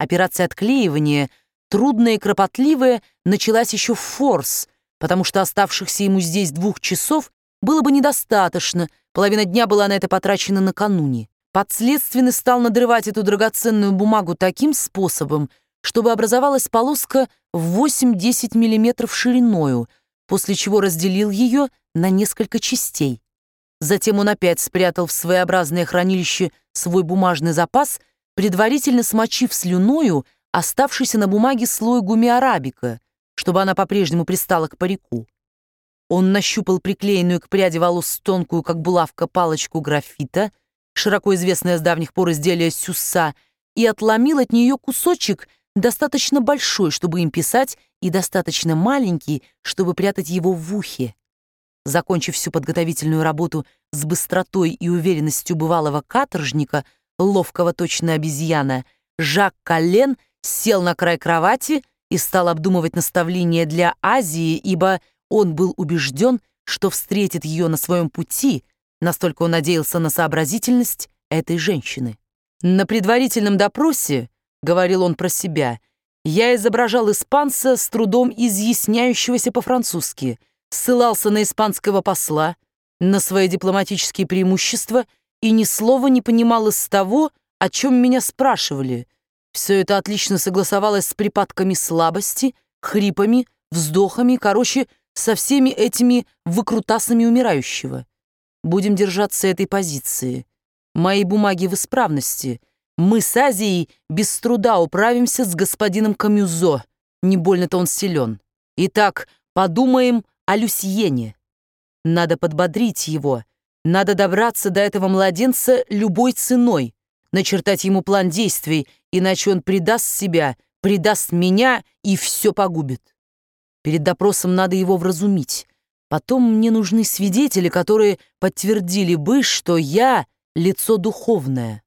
Операция отклеивания, трудная и кропотливая, началась еще в форс, потому что оставшихся ему здесь 2 часов было бы недостаточно, половина дня была на это потрачена накануне. Подследственный стал надрывать эту драгоценную бумагу таким способом, чтобы образовалась полоска в 8-10 миллиметров шириною, после чего разделил ее на несколько частей. Затем он опять спрятал в своеобразное хранилище свой бумажный запас, предварительно смочив слюною оставшийся на бумаге слой гумми-арабика, чтобы она по-прежнему пристала к парику. Он нащупал приклеенную к пряди волос тонкую, как булавка, палочку графита, широко известное с давних пор изделие Сюсса, и отломил от нее кусочек, достаточно большой, чтобы им писать, и достаточно маленький, чтобы прятать его в ухе. Закончив всю подготовительную работу с быстротой и уверенностью бывалого каторжника, ловкого точно обезьяна, Жак Коллен сел на край кровати и стал обдумывать наставления для Азии, ибо он был убежден, что встретит ее на своем пути, настолько он надеялся на сообразительность этой женщины. «На предварительном допросе, — говорил он про себя, — я изображал испанца, с трудом изъясняющегося по-французски, ссылался на испанского посла, на свои дипломатические преимущества и ни слова не понимал из того, о чем меня спрашивали. Все это отлично согласовалось с припадками слабости, хрипами, вздохами, короче, со всеми этими выкрутасами умирающего. Будем держаться этой позиции. Мои бумаги в исправности. Мы с Азией без труда управимся с господином Камюзо. Не больно-то он силен. Итак, подумаем о Люсьене. Надо подбодрить его. Надо добраться до этого младенца любой ценой. Начертать ему план действий, иначе он предаст себя, предаст меня и все погубит. Перед допросом надо его вразумить. Потом мне нужны свидетели, которые подтвердили бы, что я — лицо духовное.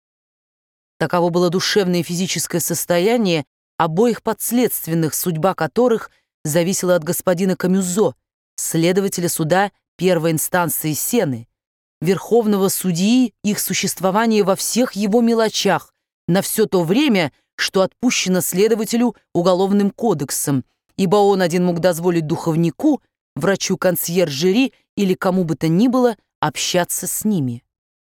Таково было душевное и физическое состояние обоих подследственных, судьба которых зависела от господина Камюзо, следователя суда первой инстанции Сены, верховного судьи, их существование во всех его мелочах, на все то время, что отпущено следователю уголовным кодексом, ибо он один мог дозволить духовнику, врачу-консьержери или кому бы то ни было общаться с ними.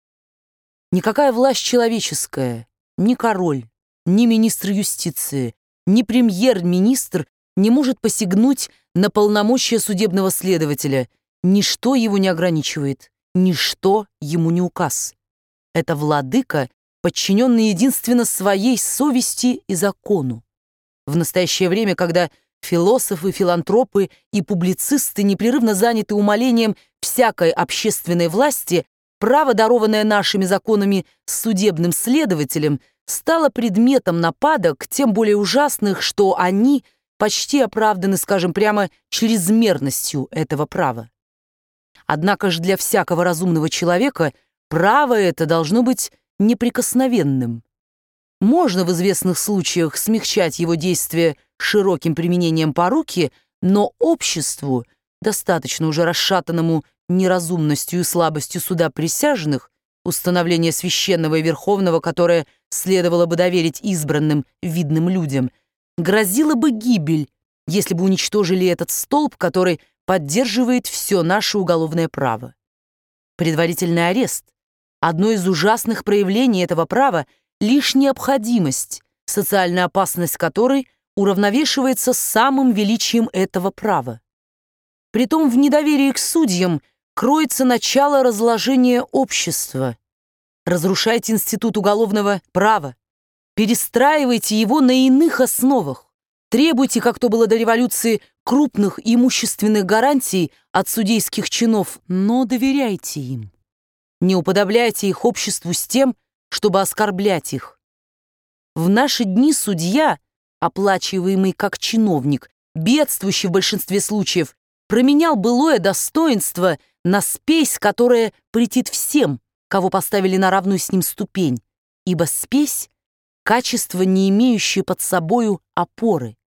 Никакая власть человеческая, ни король, ни министр юстиции, ни премьер-министр не может посягнуть на полномочия судебного следователя. Ничто его не ограничивает, ничто ему не указ. Это владыка, подчиненный единственно своей совести и закону. В настоящее время, когда философы, филантропы и публицисты непрерывно заняты умалением всякой общественной власти, право, дарованное нашими законами судебным следователям, стало предметом нападок, тем более ужасных, что они почти оправданы, скажем прямо, чрезмерностью этого права. Однако же для всякого разумного человека право это должно быть неприкосновенным. Можно в известных случаях смягчать его действия широким применением поруки, но обществу, достаточно уже расшатанному неразумностью и слабостью суда присяжных, установление священного и верховного, которое следовало бы доверить избранным видным людям, грозила бы гибель, если бы уничтожили этот столб, который поддерживает все наше уголовное право. Предварительный арест — одно из ужасных проявлений этого права, лишь необходимость, социальная опасность которой уравновешивается самым величием этого права. Притом в недоверии к судьям кроется начало разложения общества. Разрушайте институт уголовного права, перестраивайте его на иных основах, требуйте, как то было до революции, крупных имущественных гарантий от судейских чинов, но доверяйте им. Не уподобляйте их обществу с тем, чтобы оскорблять их. В наши дни судья, оплачиваемый как чиновник, бедствующий в большинстве случаев, променял былое достоинство на спесь, которая претит всем, кого поставили на равную с ним ступень, ибо спесь — качество, не имеющее под собою опоры.